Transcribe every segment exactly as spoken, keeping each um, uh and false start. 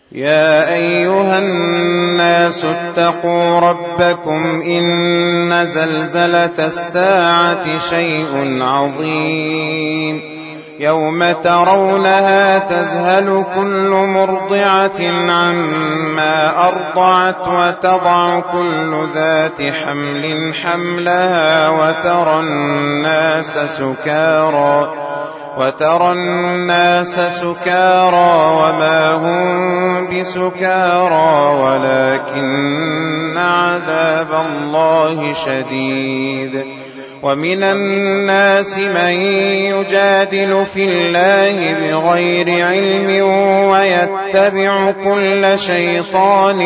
يا أيها الناس اتقوا ربكم إن زلزلة الساعة شيء عظيم يوم ترونها تذهل كل مرضعة عما أرضعت وتضع كل ذات حمل حملها وترى الناس سكارى وترى الناس سكارى وما هم بسكارى ولكن عذاب الله شديد. ومن الناس من يجادل في الله بغير علم ويتبع كل شيطان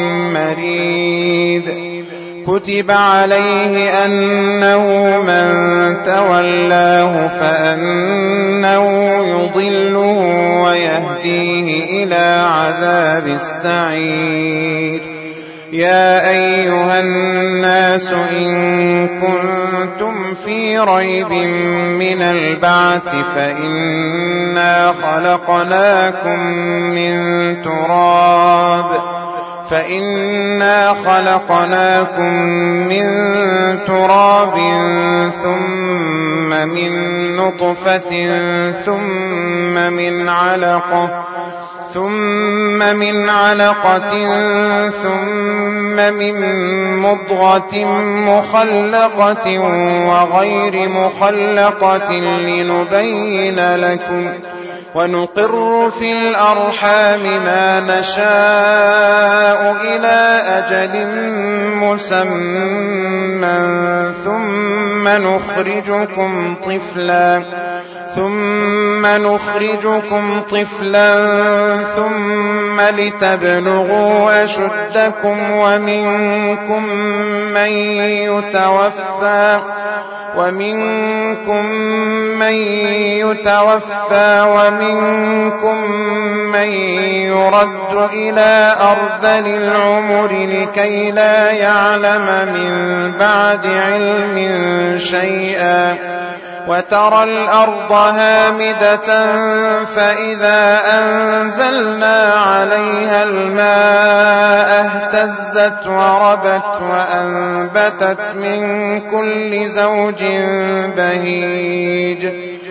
مريد. كتب عليه أنه من تولاه فأنه يضله ويهديه إلى عذاب السعير. يا أيها الناس إن كنتم في ريب من البعث فإنا خلقناكم من تراب فإنا خلقناكم من تراب ثم من نطفة ثم من علقة ثم من علقة ثم من مضغة مخلقة وغير مخلقة لنبين لكم ونقر في الأرحام ما نشاء إلى أجل مسمى ثم نخرجكم طفلا ثم نخرجكم طفلا ثم لتبلغوا أشدكم ومنكم من يتوفى ومنكم من يتوفى ومنكم من يرد إلى أرذل العمر لكي لا يعلم من بعد علم شيئا. وترى الأرض هامدة فإذا أنزلنا عليها الماء اهتزت وربت وأنبتت من كل زوج بهيج.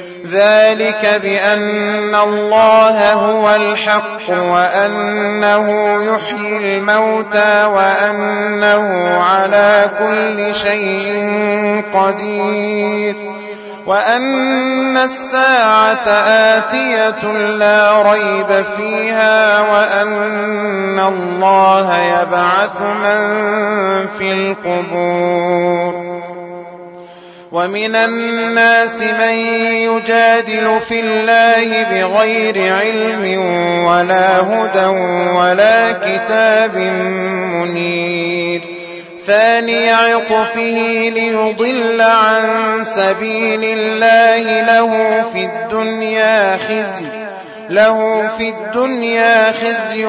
ذلك بأن الله هو الحق وأنه يحيي الموتى وأنه على كل شيء قدير وأن الساعة آتية لا ريب فيها وأن الله يبعث من في القبور. ومن الناس من يجادل في الله بغير علم ولا هدى ولا كتاب منير. ثاني عطفه ليضل عن سبيل الله له في الدنيا خزي له في الدنيا خزي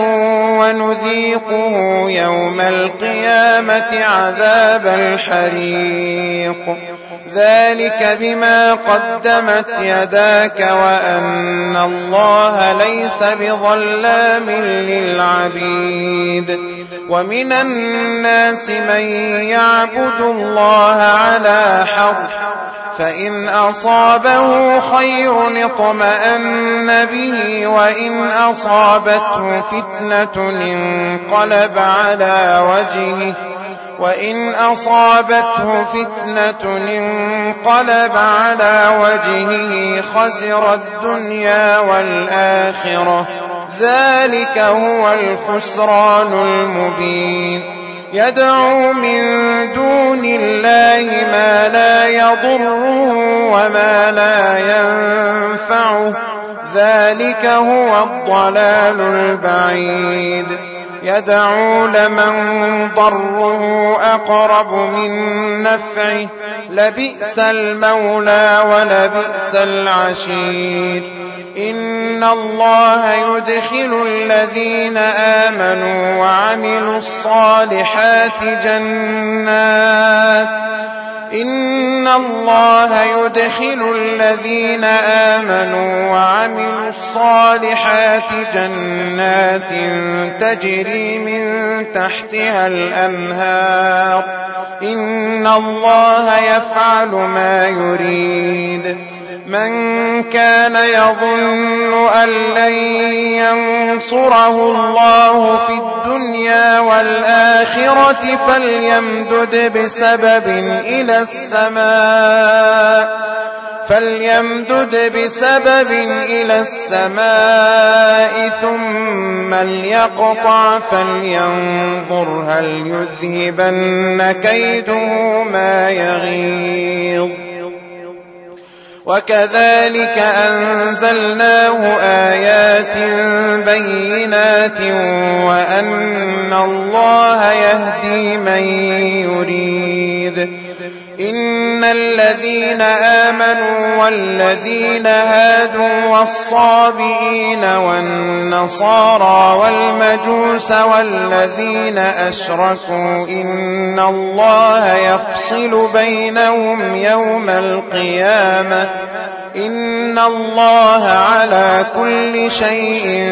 ونذيقه يوم القيامة عذاب الحريق. ذلك بما قدمت يداك وأن الله ليس بظلام للعبيد. ومن الناس من يعبد الله على حرف فإن أصابه خير اطمأن به وإن أصابته فتنة انقلب على وجهه وإن أصابته فتنة انقلب على وجهه خسر الدنيا والآخرة. ذلك هو الخسران المبين. يدعو من دون الله ما لا يضره وما لا ينفعه. ذلك هو الضلال البعيد. يدعو لمن ضره أقرب من نفعه لبئس المولى ولبئس العشير. إن الله يدخل الذين آمنوا وعملوا الصالحات جنات إن الله يدخل الذين آمنوا وعملوا الصالحات جنات تجري من تحتها الأنهار إن الله يفعل ما يريد من كان يظن أن لن ينصره الله في الدنيا والآخرة فليمدد بسبب إلى السماء فليمدد بسبب إلى السماء ثم ليقطع فلينظر هل يذهبن كيده ما يغيظ وكذلك أنزلناه آيات بينات وأن الله يهدي من يريد إن الذين آمنوا والذين هادوا والصابئين والنصارى والمجوس والذين أشركوا إن الله يفصل بينهم يوم القيامة إن الله على كل شيء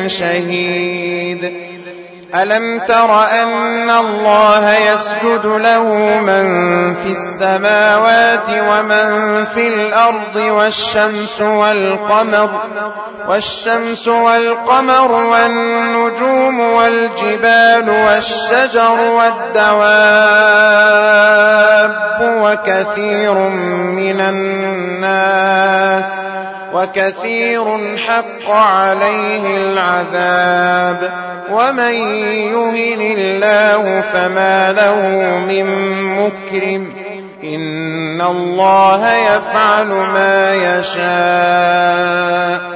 شهيد ألم تر أن الله يسجد له من في السماوات ومن في الأرض والشمس والقمر والشمس والقمر والنجوم والجبال والشجر والدواب وكثير من الناس وكثير حق عليه العذاب ومن يهن الله فما له من مكرم إن الله يفعل ما يشاء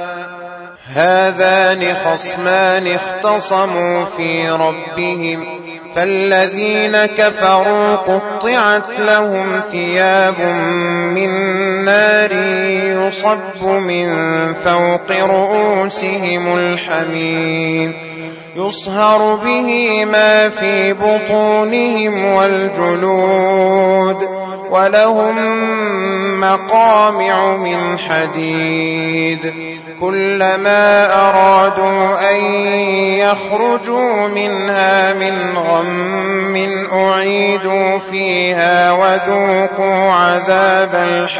هذان خصمان اختصموا في ربهم فالذين كفروا قطعت لهم ثياب من نار يصب من فوق رؤوسهم الحميم يصهر به ما في بطونهم والجلود ولهم مقامع من حديد كلما أرادوا أن يخرجوا منها من غم أعيدوا فيها وذوقوا عذاب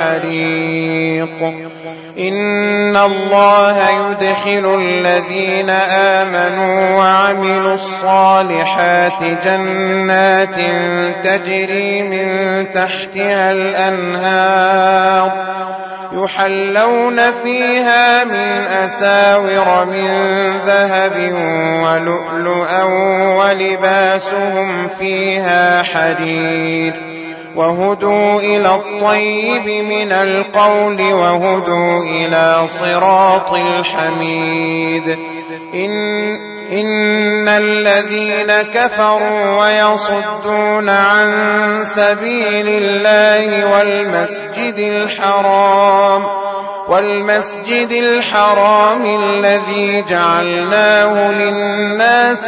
الحريق إن الله يدخل الذين آمنوا وعملوا الصالحات جنات تجري من تحتها الأنهار يحلون فيها من أساور من ذهب ولؤلؤا ولباسهم فيها حرير وهدوا إلى الطيب من القول وهدوا إلى صراط الحميد إن, إن الذين كفروا ويصدون عن سبيل الله والمسجد الحرام والمسجد الحرام الذي جعلناه للناس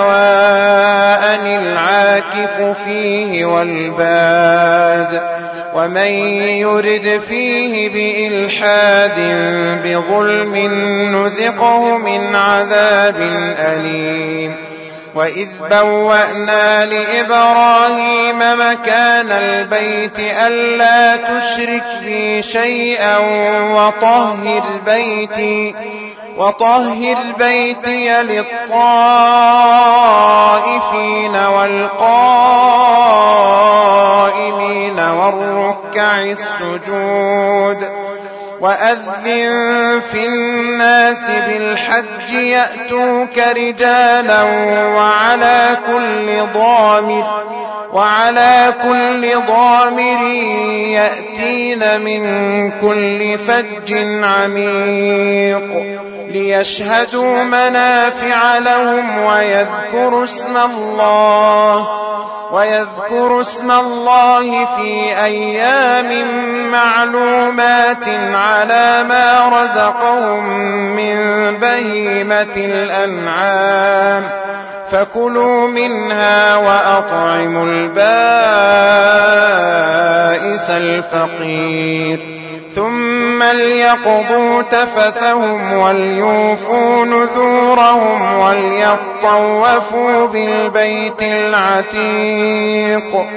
سواء العاكف فيه والباد ومن يرد فيه بإلحاد بظلم نذقه من عذاب أليم وإذ بوأنا لإبراهيم مكان البيت ألا تشرك بي شيئا وطهر بيتي وطهر بيتي للطائفين والقائمين والركع السجود وأذن في الناس بالحج يأتوك رجالا وعلى كل ضامر وعلى كل ضامر يأتين من كل فج عميق ليشهدوا منافع لهم ويذكروا اسم الله ويذكروا اسم الله في أيام معلومات على ما رزقهم من بهيمة الأنعام فكلوا منها وأطعموا البائس الفقير ثم ليقضوا تفثهم وليوفوا نذورهم وليطوفوا بالبيت العتيق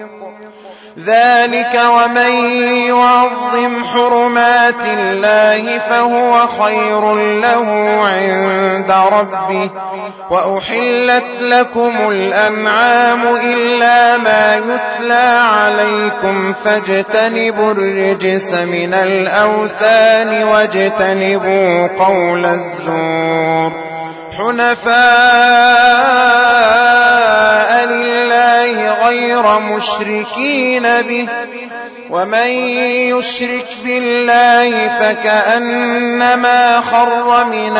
ذلك ومن يعظم حرمات الله فهو خير له عند ربه وأحلت لكم الأنعام إلا ما يتلى عليكم فاجتنبوا الرجس من الأوثان واجتنبوا قول الزور حنفاء لله غير مشركين به ومن يشرك بالله فكأنما خر من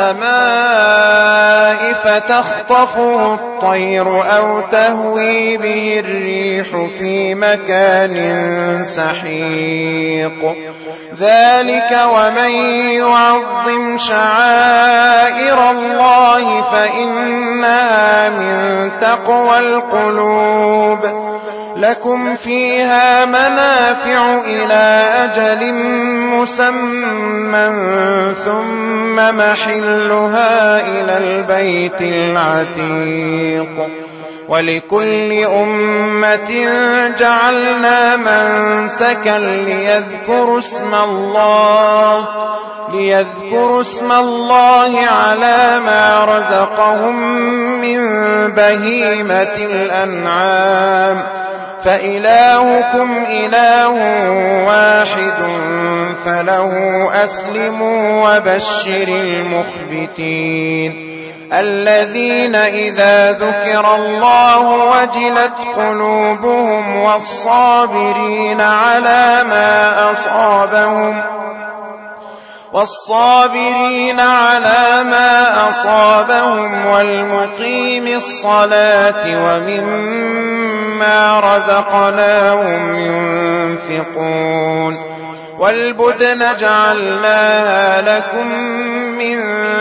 السماء فتخطفه الطير أو تهوي به الريح في مكان سحيق ذلك ومن يعظم شعائر الله فإنها من تقوى القلوب لكم فيها منافع إلى أجل مسمى ثم محلها إلى البيت العتيق ولكل أمة جعلنا منسكا ليذكروا اسم الله ليذكروا اسم الله على ما رزقهم من بهيمة الأنعام فإلهكم إله واحد فله أسلموا وبشر المخبتين الذين إذا ذكر الله وجلت قلوبهم والصابرين على ما أصابهم والصابرين على ما أصابهم والمقيم الصلاة ومما رزقناهم ينفقون والبدن جعلناها لكم من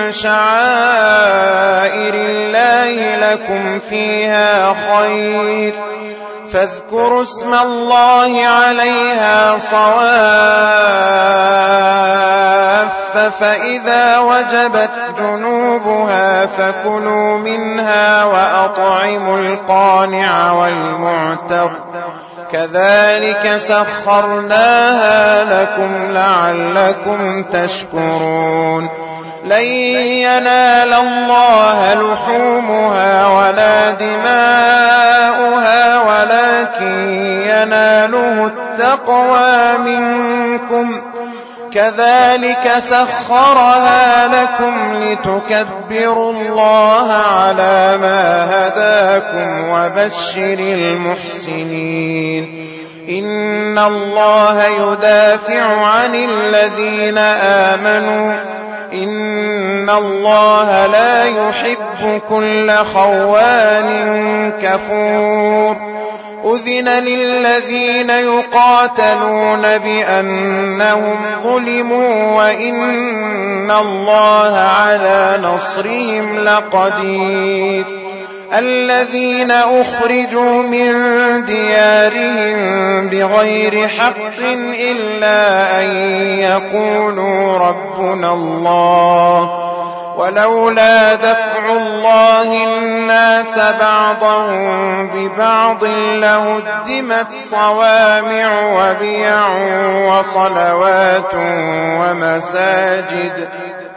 شعائر الله لكم فيها خير فاذكروا اسم الله عليها صواف فإذا وجبت جنوبها فكلوا منها وأطعموا القانع والمعتر كذلك سخرناها لكم لعلكم تشكرون لن ينال الله لحومها ولا دماؤها ولكن يناله التقوى منكم كذلك سخرها لكم لتكبروا الله على ما هداكم وبشر المحسنين إن الله يدافع عن الذين آمنوا إن الله لا يحب كل خوان كفور أذن للذين يقاتلون بأنهم ظلموا وإن الله على نصرهم لقدير الذين أخرجوا من ديارهم بغير حق إلا أن يقولوا ربنا الله ولولا دفع الله الناس بعضهم ببعض لهدمت صوامع وبيع وصلوات ومساجد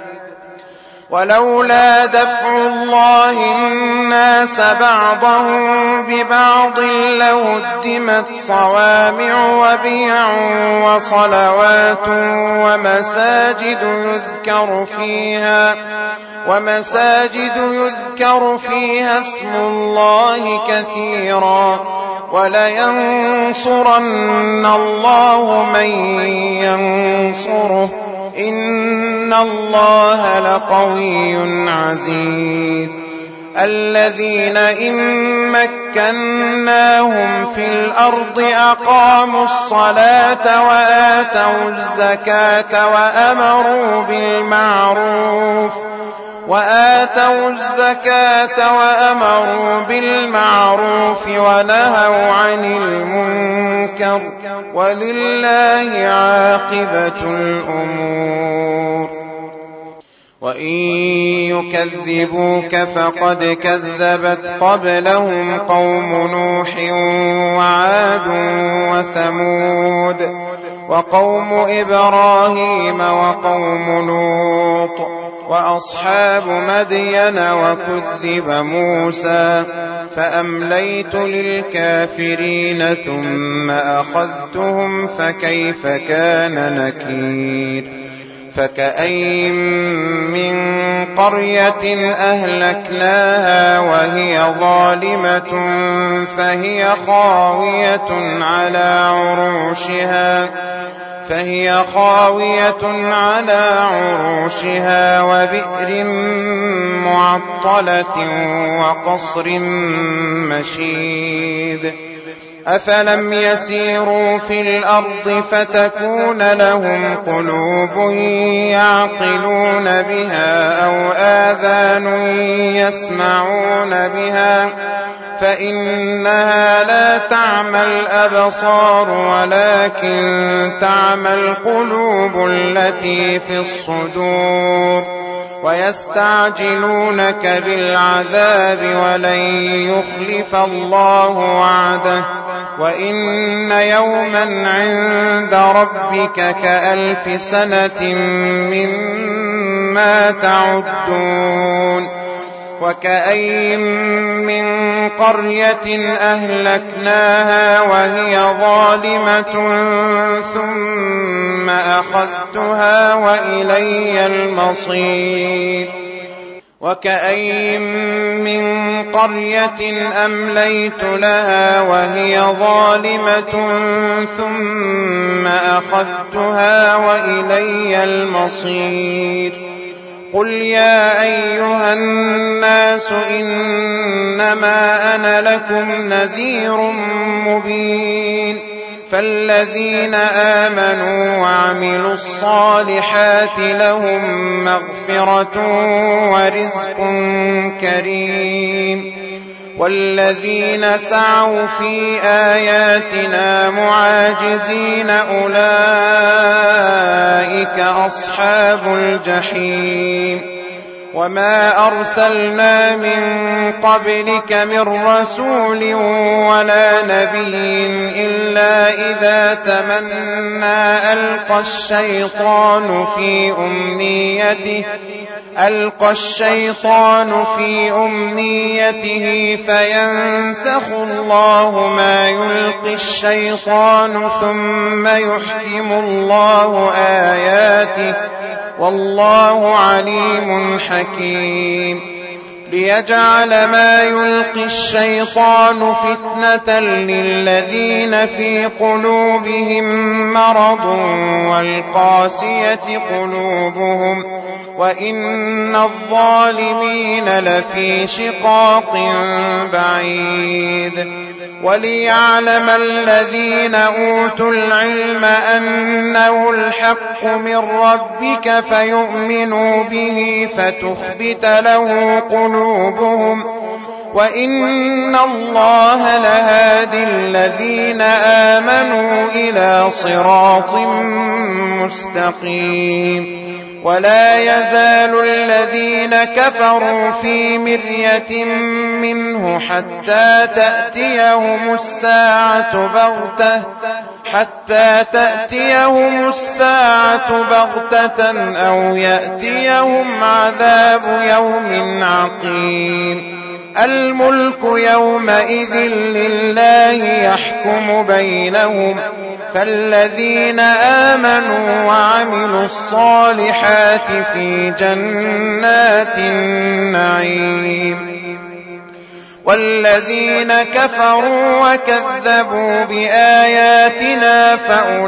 ولولا دفع الله الناس بعضهم ببعض لهدمت صوامع وبيع وصلوات ومساجد يذكر فيها ومساجد يذكر فيها اسم الله كثيرا ولينصرن الله من ينصره إن الله لقوي عزيز الذين إن مكناهم في الأرض أقاموا الصلاة وآتوا الزكاة وأمروا بالمعروف وآتوا الزكاة وأمروا بالمعروف ونهوا عن المنكر ولله عاقبة الأمور. وإن يكذبوك فقد كذبت قبلهم قوم نوح وعاد وثمود وقوم إبراهيم وقوم لوط وأصحاب مدين وكذب موسى فأمليت للكافرين ثم أخذتهم فكيف كان نكير. فكأين من قرية أهلكناها وهي ظالمة فهي خاوية على عروشها فهي خاوية على عروشها وبئر معطلة وقصر مشيد. أفلم يسيروا في الأرض فتكون لهم قلوب يعقلون بها أو آذان يسمعون بها فإنها لا تعمى الأبصار ولكن تعمى القلوب التي في الصدور. ويستعجلونك بالعذاب ولن يخلف الله وعده وإن يوما عند ربك كألف سنة مما تعدون. وكأين من قرية أهلكناها وهي ظالمة ثم أخذتها وإلي المصير. وكأين من قرية أمليت لها وهي ظالمة ثم أخذتها وإلي المصير. قل يا أيها الناس إنما أنا لكم نذير مبين. فالذين آمنوا وعملوا الصالحات لهم مغفرة ورزق كريم. والذين سعوا في آياتنا معاجزين أولئك أصحاب الجحيم. وما أرسلنا من قبلك من رسول ولا نبي إلا إذا تمنى ألقى الشيطان في أمنيته ألقى الشيطان في أمنيته فينسخ الله ما يلقي الشيطان ثم يحكم الله آياته والله عليم حكيم. ليجعل ما يلقي الشيطان فتنة للذين في قلوبهم مرض والقاسية قلوبهم وإن الظالمين لفي شقاق بعيد. وليعلم الذين أوتوا العلم أنه الحق من ربك فيؤمنوا به فتخبت له قلوبهم وإن الله لهادي الذين آمنوا إلى صراط مستقيم. ولا يزال الذين كفروا في مرية منه حتى تأتيهم الساعة بغتة حتى تأتيهم الساعة بغتة أو يأتيهم عذاب يوم عقيم. الملك يومئذ لله يحكم بينهم فالذين آمنوا وعملوا الصالحات في جنات النعيم. والذين كفروا وكذبوا بآياتنا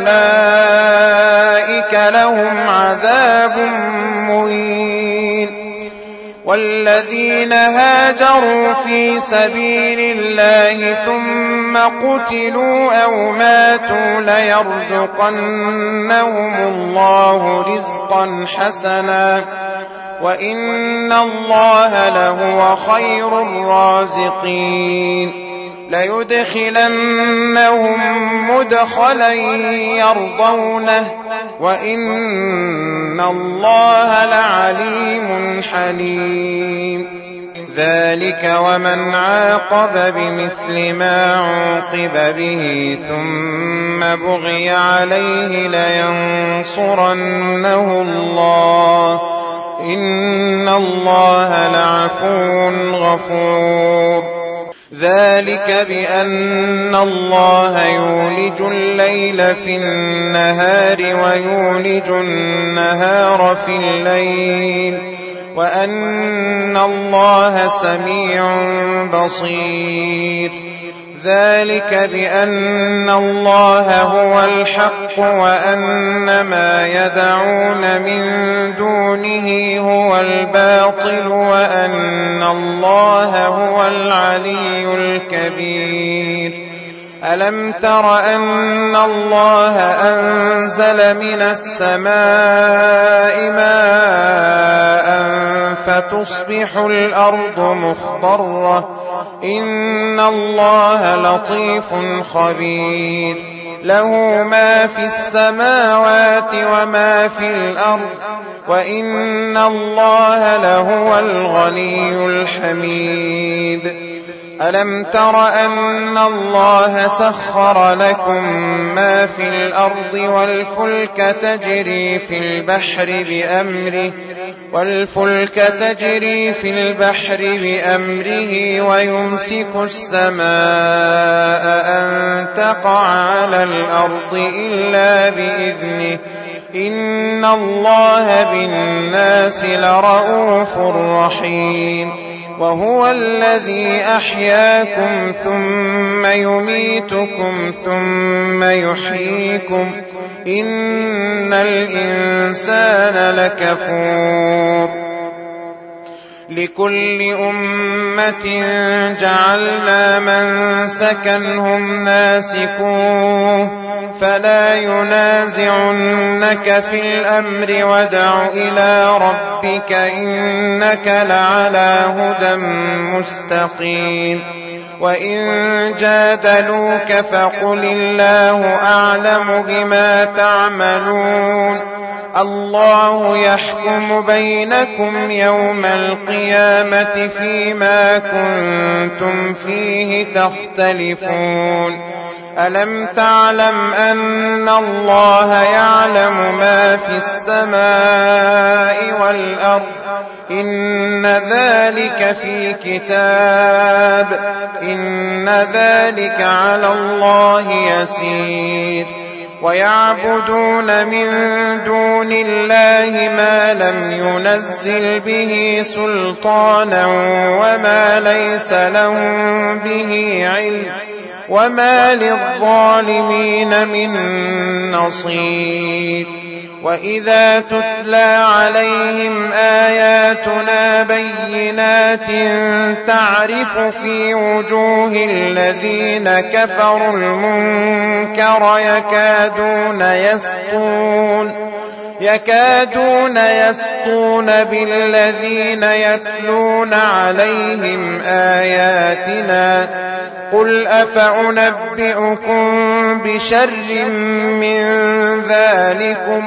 فأولئك لهم عذاب مهين. والذين هاجروا في سبيل الله ثم قتلوا أو ماتوا ليرزقنهم الله رزقا حسنا وإن الله لهو خير الرازقين ليدخلنهم مدخلا يرضونه وإن الله لعليم حليم ذلك ومن عاقب بمثل ما عوقب به ثم بغي عليه لينصرنه الله إن الله لعفو غفور ذلك بأن الله يولج الليل في النهار ويولج النهار في الليل وأن الله سميع بصير ذلك بأن الله هو الحق وأن ما يدعون من دونه هو الباطل وأن الله هو العلي الكبير ألم تر أن الله أنزل من السماء ماء فتصبح الأرض مخضرة إن الله لطيف خبير له ما في السماوات وما في الأرض وإن الله لهو الغني الحميد ألم تر أن الله سخر لكم ما في الأرض والفلك تجري في البحر بأمره والفلك تجري في البحر بأمره ويمسك السماء أن تقع على الأرض إلا بإذنه إن الله بالناس لرؤوف رحيم وهو الذي أحياكم ثم يميتكم ثم يحييكم إن الإنسان لكفور لكل أمة جعلنا منسكا هم ناسكوه فلا ينازعنك في الأمر ودع إلى ربك إنك لعلى هدى مستقيم وإن جادلوك فقل الله أعلم بما تعملون الله يحكم بينكم يوم القيامة فيما كنتم فيه تختلفون ألم تعلم أن الله يعلم ما في السماء والأرض إن ذلك في كتاب إن ذلك على الله يسير ويعبدون من دون الله ما لم ينزل به سلطانا وما ليس لهم به علم وما للظالمين من نصير وإذا تتلى عليهم آياتنا بينات تعرف في وجوه الذين كفروا المنكر يكادون يسطون يكادون يسطون بالذين يتلون عليهم آياتنا قل أفأنبئكم بشر من ذلكم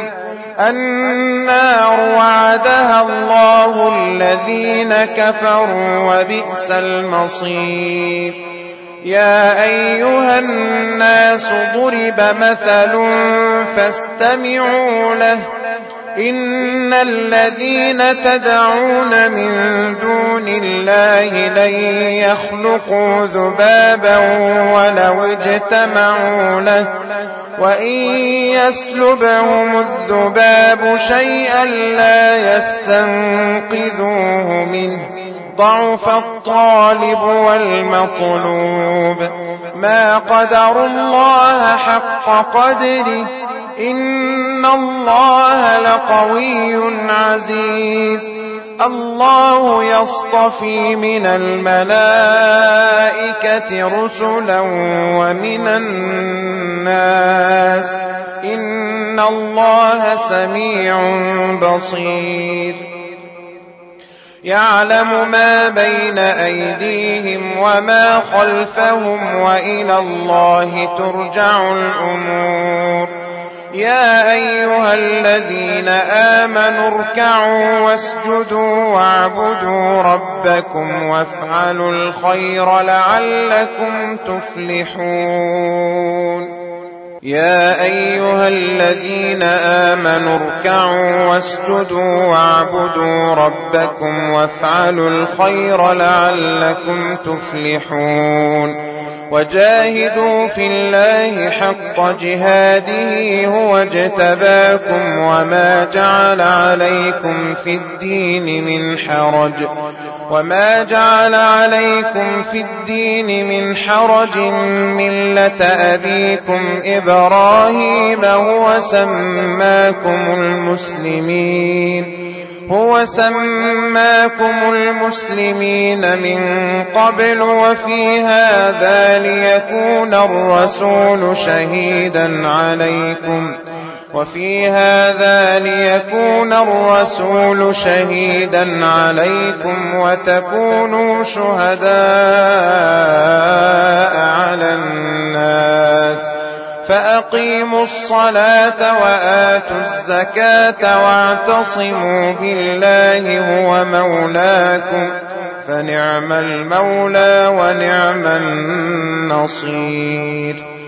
النار وعدها الله الذين كفروا وبئس المصير يا أيها الناس ضرب مثل فاستمعوا له إن الذين تدعون من دون الله لن يخلقوا ذبابا ولو اجتمعوا له وإن يسلبهم الذباب شيئا لا يستنقذوه منه ضعف الطالب والمطلوب ما قدروا الله حق قدره إن الله لقوي عزيز الله يصطفي من الملائكة رسلا ومن الناس إن الله سميع بصير يعلم ما بين أيديهم وما خلفهم وإلى الله ترجع الأمور. يا أيها الذين آمنوا اركعوا واسجدوا واعبدوا ربكم وافعلوا الخير لعلكم تفلحون. يا أيها الذين آمنوا اركعوا واسجدوا واعبدوا ربكم وافعلوا الخير لعلكم تفلحون. وجاهدوا في الله حق جهاده هو اجتباكم وما جعل عليكم في الدين من حرج وما جعل عليكم في الدين من حرج ملة أبيكم إبراهيم هو سماكم المسلمين هو سماكم المسلمين من قبل وفي هذا ليكون الرسول شهيدا عليكم وفي هذا ليكون الرسول شهيدا عليكم وتكونوا شهداء على الناس. فأقيموا الصلاة وآتوا الزكاة واعتصموا بالله هو مولاكم فنعم المولى ونعم النصير.